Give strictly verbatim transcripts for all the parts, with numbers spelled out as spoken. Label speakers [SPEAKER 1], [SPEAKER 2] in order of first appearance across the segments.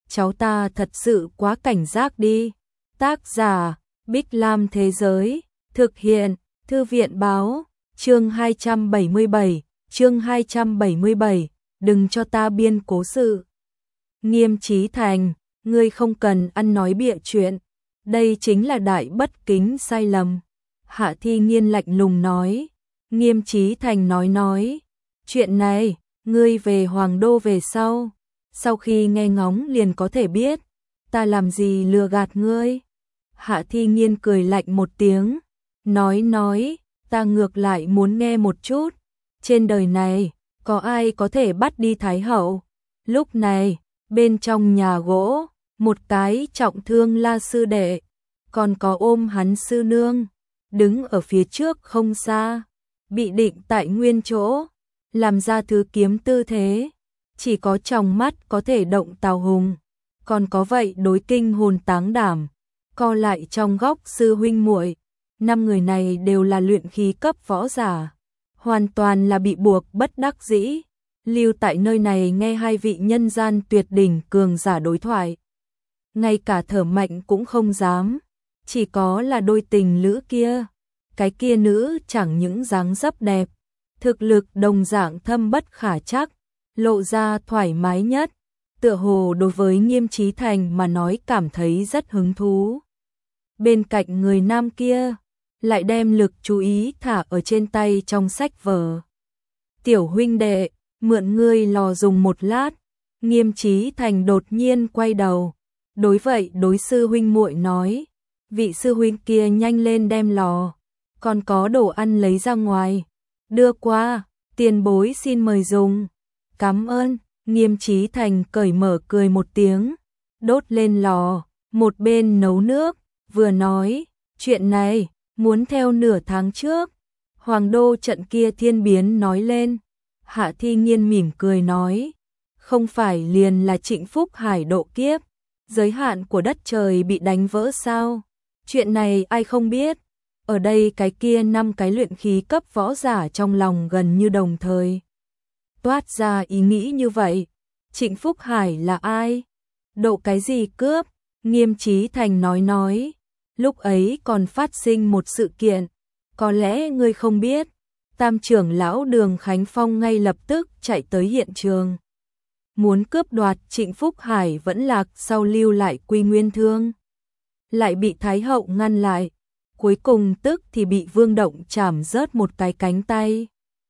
[SPEAKER 1] cháu ta thật sự quá cảnh giác đi. Tác giả, Bích Lam Thế Giới, thực hiện, Thư viện Báo, chương hai trăm bảy mươi bảy, chương hai trăm bảy mươi bảy, đừng cho ta biên cố sự. Nghiêm Chí Thành, ngươi không cần ăn nói bịa chuyện, đây chính là đại bất kính sai lầm. Hạ Thi Nghiên lạnh lùng nói. Nghiêm Chí Thành nói nói, chuyện này, ngươi về Hoàng Đô về sau, sau khi nghe ngóng liền có thể biết, ta làm gì lừa gạt ngươi. Hạ Thi Nghiên cười lạnh một tiếng, nói nói, ta ngược lại muốn nghe một chút, trên đời này, có ai có thể bắt đi Thái Hậu. Lúc này, bên trong nhà gỗ, một cái trọng thương La sư đệ, còn có ôm hắn sư nương, đứng ở phía trước không xa, bị định tại nguyên chỗ, làm ra thứ kiếm tư thế, chỉ có trong mắt có thể động Tào Hùng, còn có vậy đối kinh hồn táng đảm, co lại trong góc sư huynh muội, năm người này đều là luyện khí cấp võ giả, hoàn toàn là bị buộc bất đắc dĩ, lưu tại nơi này nghe hai vị nhân gian tuyệt đỉnh cường giả đối thoại. Ngay cả thở mạnh cũng không dám, chỉ có là đôi tình lữ kia, cái kia nữ chẳng những dáng dấp đẹp, thực lực đồng dạng thâm bất khả trắc, lộ ra thoải mái nhất, tựa hồ đối với Nghiêm Chí Thành mà nói cảm thấy rất hứng thú. Bên cạnh người nam kia, lại đem lực chú ý thả ở trên tay trong sách vở. Tiểu huynh đệ, mượn ngươi lò dùng một lát. Nghiêm Chí Thành đột nhiên quay đầu, đối vậy đối sư huynh muội nói, vị sư huynh kia nhanh lên đem lò, còn có đồ ăn lấy ra ngoài, đưa qua, tiền bối xin mời dùng. Cảm ơn. Nghiêm Chí Thành cởi mở cười một tiếng, đốt lên lò, một bên nấu nước, vừa nói, chuyện này, muốn theo nửa tháng trước, Hoàng Đô trận kia thiên biến nói lên. Hạ Thi Nghiên mỉm cười nói, không phải liền là Trịnh Phúc Hải độ kiếp, giới hạn của đất trời bị đánh vỡ sao? Chuyện này ai không biết? Ở đây cái kia năm cái luyện khí cấp võ giả trong lòng gần như đồng thời toát ra ý nghĩ như vậy. Trịnh Phúc Hải là ai? Độ cái gì cướp? Nghiêm Chí Thành nói nói, lúc ấy còn phát sinh một sự kiện, có lẽ ngươi không biết. Tam trưởng lão Đường Khánh Phong ngay lập tức chạy tới hiện trường, muốn cướp đoạt Trịnh Phúc Hải vẫn lạc sau lưu lại Quy Nguyên Thương, lại bị Thái Hậu ngăn lại, cuối cùng tức thì bị Vương Động chảm rớt một cái cánh tay.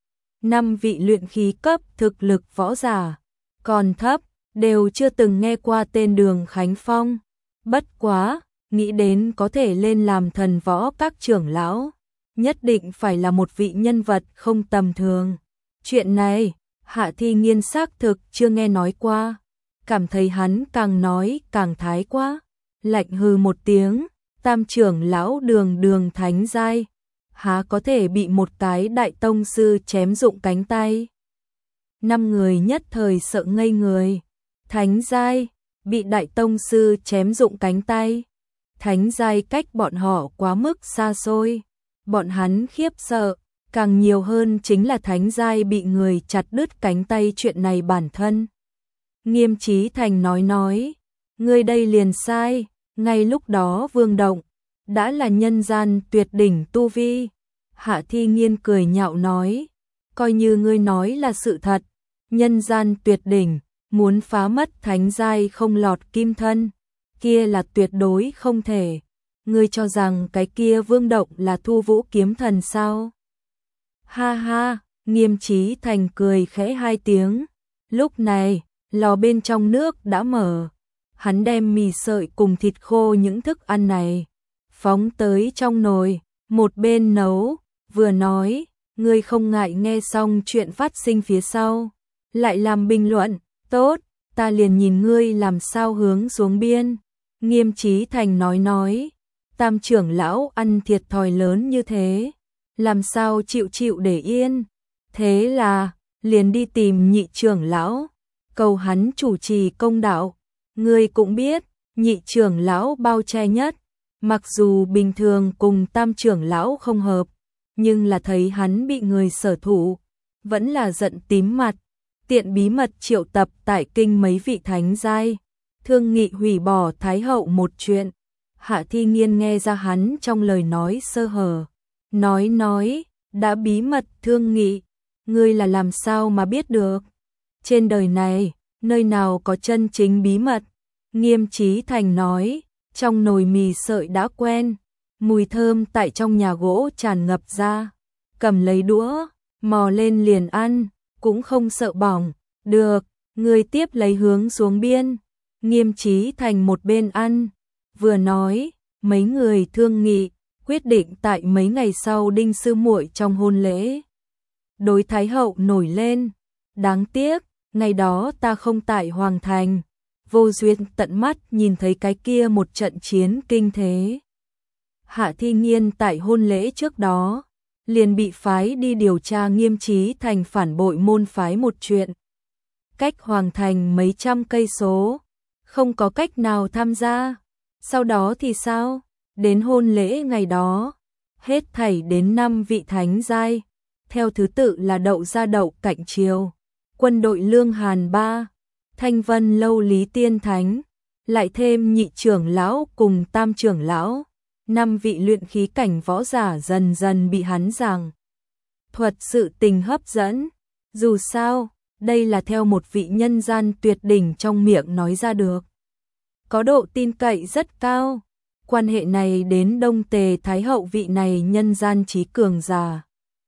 [SPEAKER 1] Năm vị luyện khí cấp thực lực võ giả, còn thấp, đều chưa từng nghe qua tên Đường Khánh Phong. Bất quá, nghĩ đến có thể lên làm thần võ các trưởng lão, nhất định phải là một vị nhân vật không tầm thường. Chuyện này, Hạ Thi Nghiên xác thực chưa nghe nói qua, cảm thấy hắn càng nói càng thái quá, lạnh hừ một tiếng, tam trưởng lão Đường Đường thánh giai, há có thể bị một cái đại tông sư chém dụng cánh tay. Năm người nhất thời sợ ngây người, thánh giai, bị đại tông sư chém dụng cánh tay, thánh giai cách bọn họ quá mức xa xôi. Bọn hắn khiếp sợ, càng nhiều hơn chính là thánh giai bị người chặt đứt cánh tay chuyện này bản thân. Nghiêm Chí Thành nói nói, ngươi đây liền sai, ngay lúc đó Vương Động đã là nhân gian tuyệt đỉnh tu vi. Hạ Thi Nghiên cười nhạo nói, coi như ngươi nói là sự thật, nhân gian tuyệt đỉnh, muốn phá mất thánh giai không lọt kim thân, kia là tuyệt đối không thể. Ngươi cho rằng cái kia Vương Động là Thu Vũ kiếm thần sao? Ha ha, Nghiêm Chí Thành cười khẽ hai tiếng. Lúc này, lò bên trong nước đã mở. Hắn đem mì sợi cùng thịt khô những thức ăn này phóng tới trong nồi, một bên nấu, vừa nói, ngươi không ngại nghe xong chuyện phát sinh phía sau, lại làm bình luận, tốt, ta liền nhìn ngươi làm sao hướng xuống biên. Nghiêm Chí Thành nói nói, tam trưởng lão ăn thiệt thòi lớn như thế, làm sao chịu chịu để yên. Thế là, liền đi tìm nhị trưởng lão, cầu hắn chủ trì công đạo. Ngươi cũng biết, nhị trưởng lão bao che nhất, mặc dù bình thường cùng tam trưởng lão không hợp, nhưng là thấy hắn bị người sở thủ, vẫn là giận tím mặt, tiện bí mật triệu tập tại kinh mấy vị thánh giai, Thương Nghị hủy bỏ Thái hậu một chuyện. Hạ Thi Nghiên nghe ra hắn trong lời nói sơ hở. Nói nói, đã bí mật Thương Nghị, ngươi là làm sao mà biết được? Trên đời này, nơi nào có chân chính bí mật? Nghiêm Chí Thành nói, trong nồi mì sợi đã quen, mùi thơm tại trong nhà gỗ tràn ngập ra. Cầm lấy đũa, mò lên liền ăn, cũng không sợ bỏng. Được, ngươi tiếp lấy hướng xuống biên. Nghiêm Chí Thành một bên ăn, vừa nói, mấy người thương nghị, quyết định tại mấy ngày sau đinh sư muội trong hôn lễ. Đối Thái hậu nổi lên, đáng tiếc, ngày đó ta không tại Hoàng Thành, vô duyên tận mắt nhìn thấy cái kia một trận chiến kinh thế. Hạ Thi Nghiên tại hôn lễ trước đó, liền bị phái đi điều tra Nghiêm Chí Thành phản bội môn phái một chuyện. Cách Hoàng Thành mấy trăm cây số, không có cách nào tham gia. Sau đó thì sao? Đến hôn lễ ngày đó, hết thảy đến năm vị thánh giai, theo thứ tự là Đậu Gia Đậu Cạnh Triều, Quân đội Lương Hàn Ba, Thanh Vân Lâu Lý Tiên Thánh, lại thêm nhị trưởng lão cùng tam trưởng lão, năm vị luyện khí cảnh võ giả dần dần bị hắn giảng thuật sự tình hấp dẫn. Dù sao, đây là theo một vị nhân gian tuyệt đỉnh trong miệng nói ra được, có độ tin cậy rất cao. Quan hệ này đến Đông Tề Thái hậu vị này nhân gian trí cường giả.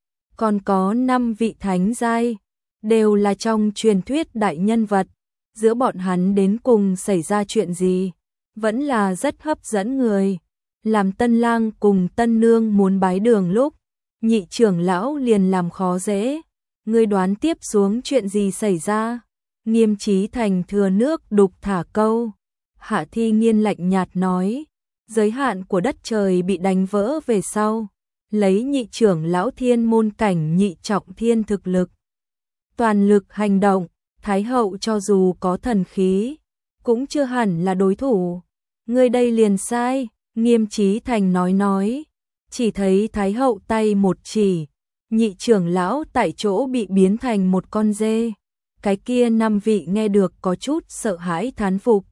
[SPEAKER 1] Còn có năm vị thánh giai, đều là trong truyền thuyết đại nhân vật. Giữa bọn hắn đến cùng xảy ra chuyện gì, vẫn là rất hấp dẫn người. Làm tân lang cùng tân nương muốn bái đường lúc, nhị trưởng lão liền làm khó dễ. Ngươi đoán tiếp xuống chuyện gì xảy ra? Nghiêm Chí Thành thừa nước đục thả câu. Hạ Thi Nghiên lạnh nhạt nói, giới hạn của đất trời bị đánh vỡ về sau, lấy nhị trưởng lão thiên môn cảnh nhị trọng thiên thực lực, toàn lực hành động, Thái hậu cho dù có thần khí, cũng chưa hẳn là đối thủ. Ngươi đây liền sai. Nghiêm Chí Thành nói nói, chỉ thấy Thái hậu tay một chỉ, nhị trưởng lão tại chỗ bị biến thành một con dê. Cái kia năm vị nghe được có chút sợ hãi thán phục.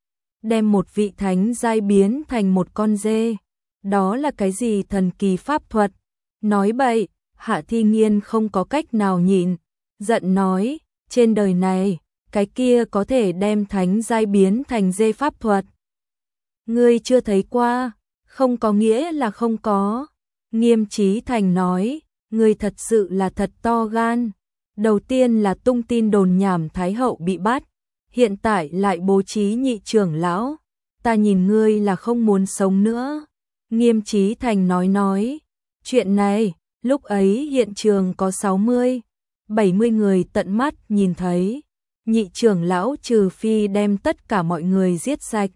[SPEAKER 1] Đem một vị thánh giai biến thành một con dê, đó là cái gì thần kỳ pháp thuật? Nói bậy. Hạ Thi Nghiên không có cách nào nhịn, giận nói, trên đời này, cái kia có thể đem thánh giai biến thành dê pháp thuật. Ngươi chưa thấy qua, không có nghĩa là không có. Nghiêm Chí Thành nói, ngươi thật sự là thật to gan. Đầu tiên là tung tin đồn nhảm Thái hậu bị bắt, hiện tại lại bố trí nhị trưởng lão, ta nhìn ngươi là không muốn sống nữa. Nghiêm Chí Thành nói nói, chuyện này, lúc ấy hiện trường có sáu mươi, bảy mươi người tận mắt nhìn thấy, nhị trưởng lão trừ phi đem tất cả mọi người giết sạch.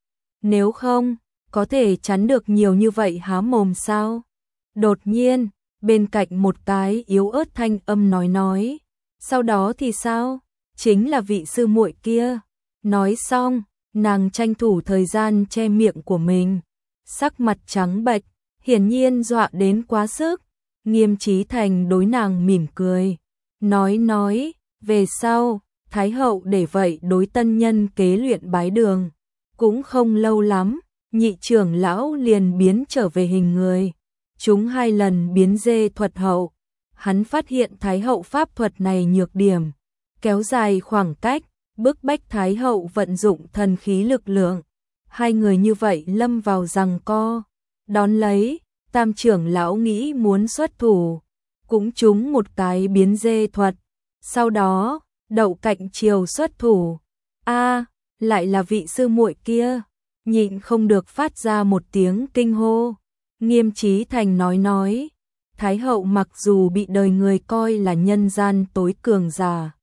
[SPEAKER 1] Nếu không, có thể chắn được nhiều như vậy há mồm sao? Đột nhiên, bên cạnh một cái yếu ớt thanh âm nói nói, sau đó thì sao? Chính là vị sư muội kia. Nói xong, nàng tranh thủ thời gian che miệng của mình, sắc mặt trắng bệch, hiển nhiên dọa đến quá sức. Nghiêm Chí Thành đối nàng mỉm cười, nói nói, về sau, Thái hậu để vậy đối tân nhân kế luyện bái đường. Cũng không lâu lắm, nhị trưởng lão liền biến trở về hình người. Chúng hai lần biến dê thuật hậu, hắn phát hiện Thái hậu pháp thuật này nhược điểm, kéo dài khoảng cách, bức bách Thái hậu vận dụng thần khí lực lượng. Hai người như vậy lâm vào giằng co. Đón lấy, tam trưởng lão nghĩ muốn xuất thủ, cũng trúng một cái biến dê thuật. Sau đó, Đậu Cạnh Triều xuất thủ. A, lại là vị sư muội kia. Nhịn không được phát ra một tiếng kinh hô. Nghiêm Chí Thành nói nói, Thái hậu mặc dù bị đời người coi là nhân gian tối cường giả,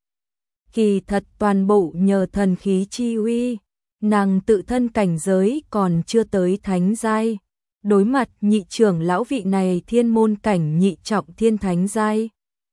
[SPEAKER 1] kỳ thật toàn bộ nhờ thần khí chi uy, nàng tự thân cảnh giới còn chưa tới thánh giai. Đối mặt nhị trưởng lão vị này thiên môn cảnh nhị trọng thiên thánh giai,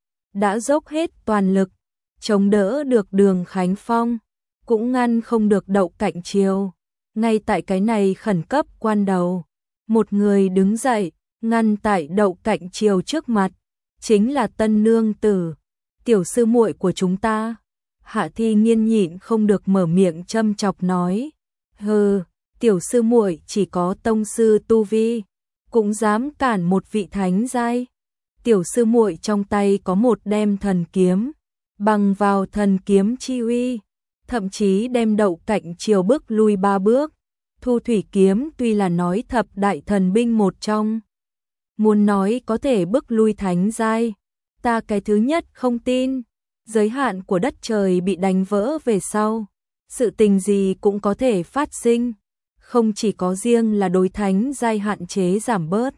[SPEAKER 1] đã dốc hết toàn lực, chống đỡ được Đường Khánh Phong, cũng ngăn không được Đậu Cạnh Triều. Ngay tại cái này khẩn cấp quan đầu, một người đứng dậy, ngăn tại Đậu Cạnh Triều trước mặt, chính là tân nương tử, tiểu sư muội của chúng ta. Hạ Thi Nghiên nhịn không được mở miệng châm chọc nói, hừ, tiểu sư muội chỉ có tông sư tu vi, cũng dám cản một vị thánh giai. Tiểu sư muội trong tay có một đem thần kiếm, bằng vào thần kiếm chi uy, thậm chí đem Đậu Cạnh Triều bước lui ba bước. Thu thủy kiếm tuy là nói thập đại thần binh một trong, muốn nói có thể bước lui thánh giai, ta cái thứ nhất không tin. Giới hạn của đất trời bị đánh vỡ về sau, sự tình gì cũng có thể phát sinh, không chỉ có riêng là đối thánh giai hạn chế giảm bớt,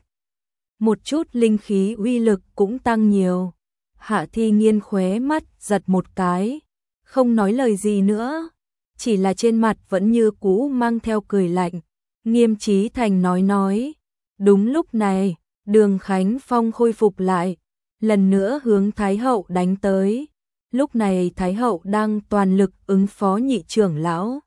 [SPEAKER 1] một chút linh khí uy lực cũng tăng nhiều. Hạ Thi Nghiên khóe mắt giật một cái, không nói lời gì nữa, chỉ là trên mặt vẫn như cũ mang theo cười lạnh. Nghiêm Chí Thành nói nói, đúng lúc này, Đường Khánh Phong khôi phục lại, lần nữa hướng Thái Hậu đánh tới. Lúc này Thái Hậu đang toàn lực ứng phó nhị trưởng lão,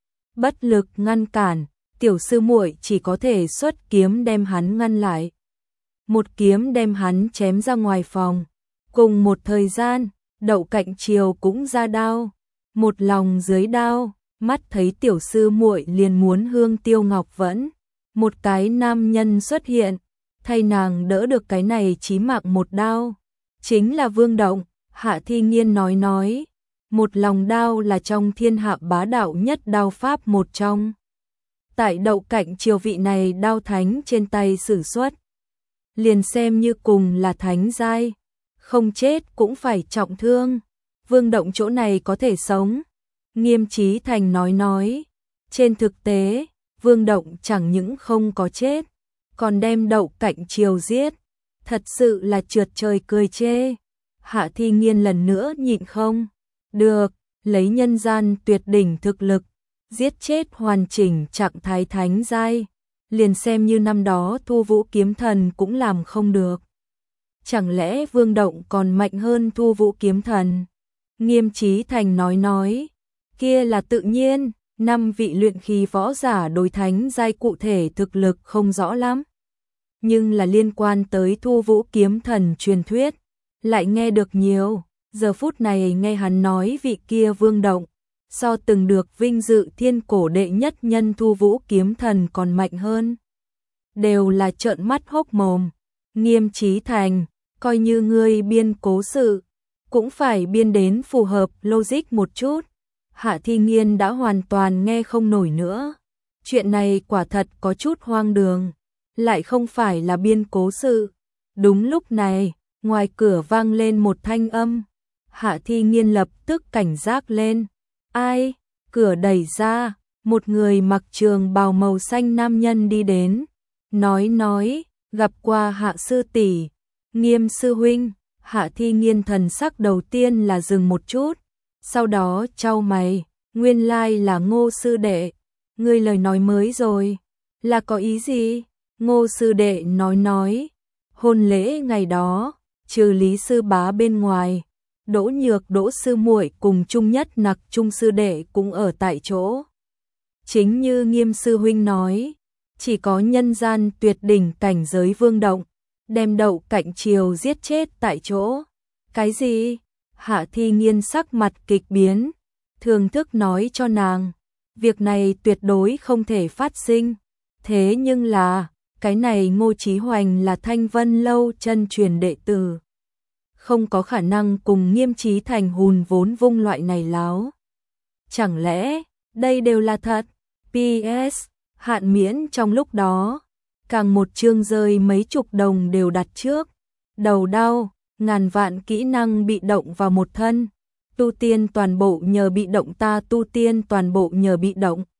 [SPEAKER 1] bất lực ngăn cản, tiểu sư muội chỉ có thể xuất kiếm đem hắn ngăn lại. Một kiếm đem hắn chém ra ngoài phòng. Cùng một thời gian, Đậu Cạnh Triều cũng ra đao, một lòng dưới đao, mắt thấy tiểu sư muội liền muốn hương tiêu ngọc vẫn, một cái nam nhân xuất hiện, thay nàng đỡ được cái này chí mạng một đao, chính là Vương Động. Hạ Thi Nghiên nói nói, một lòng đao là trong thiên hạ bá đạo nhất đao pháp một trong. Tại Đậu Cạnh Triều vị này đao thánh trên tay sử xuất, liền xem như cùng là thánh giai, không chết cũng phải trọng thương. Vương Động chỗ này có thể sống. Nghiêm Chí Thành nói nói, trên thực tế, Vương Động chẳng những không có chết, còn đem Đậu Cạnh Triều giết, thật sự là trượt trời cười chê. Hạ Thi Nghiên lần nữa nhịn không được, lấy nhân gian tuyệt đỉnh thực lực, giết chết hoàn chỉnh trạng thái thánh giai, liền xem như năm đó Thu Vũ Kiếm Thần cũng làm không được. Chẳng lẽ Vương Động còn mạnh hơn Thu Vũ Kiếm Thần? Nghiêm Chí Thành nói nói, kia là tự nhiên, năm vị luyện khí võ giả đối thánh giai cụ thể thực lực không rõ lắm, nhưng là liên quan tới Thu Vũ Kiếm Thần truyền thuyết, lại nghe được nhiều. Giờ phút này nghe hắn nói vị kia Vương Động, so từng được vinh dự thiên cổ đệ nhất nhân Thu Vũ Kiếm Thần còn mạnh hơn, đều là trợn mắt hốc mồm. Nghiêm Chí Thành, coi như ngươi biên cố sự, cũng phải biên đến phù hợp logic một chút. Hạ Thi Nghiên đã hoàn toàn nghe không nổi nữa. Chuyện này quả thật có chút hoang đường, lại không phải là biên cố sự. Đúng lúc này, ngoài cửa vang lên một thanh âm. Hạ Thi Nghiên lập tức cảnh giác lên. Ai? Cửa đẩy ra, một người mặc trường bào màu xanh nam nhân đi đến. Nói nói, gặp qua Hạ sư tỷ. Nghiêm sư huynh. Hạ Thi Nghiên thần sắc đầu tiên là dừng một chút, sau đó chau mày, nguyên lai là Ngô sư đệ. Ngươi lời nói mới rồi, là có ý gì? Ngô sư đệ nói nói, hôn lễ ngày đó, trừ Lý sư bá bên ngoài, Đỗ Nhược Đỗ sư muội cùng Trung Nhất Nặc Trung sư đệ cũng ở tại chỗ. Chính như Nghiêm sư huynh nói, chỉ có nhân gian tuyệt đỉnh cảnh giới Vương Động, đem Đậu Cạnh Triều giết chết tại chỗ. Cái gì? Hạ Thi Nghiên sắc mặt kịch biến, thường thức nói cho nàng, việc này tuyệt đối không thể phát sinh. Thế nhưng là, cái này Ngô Chí Hoành là Thanh Vân Lâu chân truyền đệ tử, không có khả năng cùng Nghiêm Chí Thành hùn vốn vung loại này láo. Chẳng lẽ, đây đều là thật? pê ét, hạn miễn trong lúc đó, càng một chương rơi mấy chục đồng đều đặt trước. Đầu đau, ngàn vạn kỹ năng bị động vào một thân. Tu tiên toàn bộ nhờ bị động, ta tu tiên toàn bộ nhờ bị động.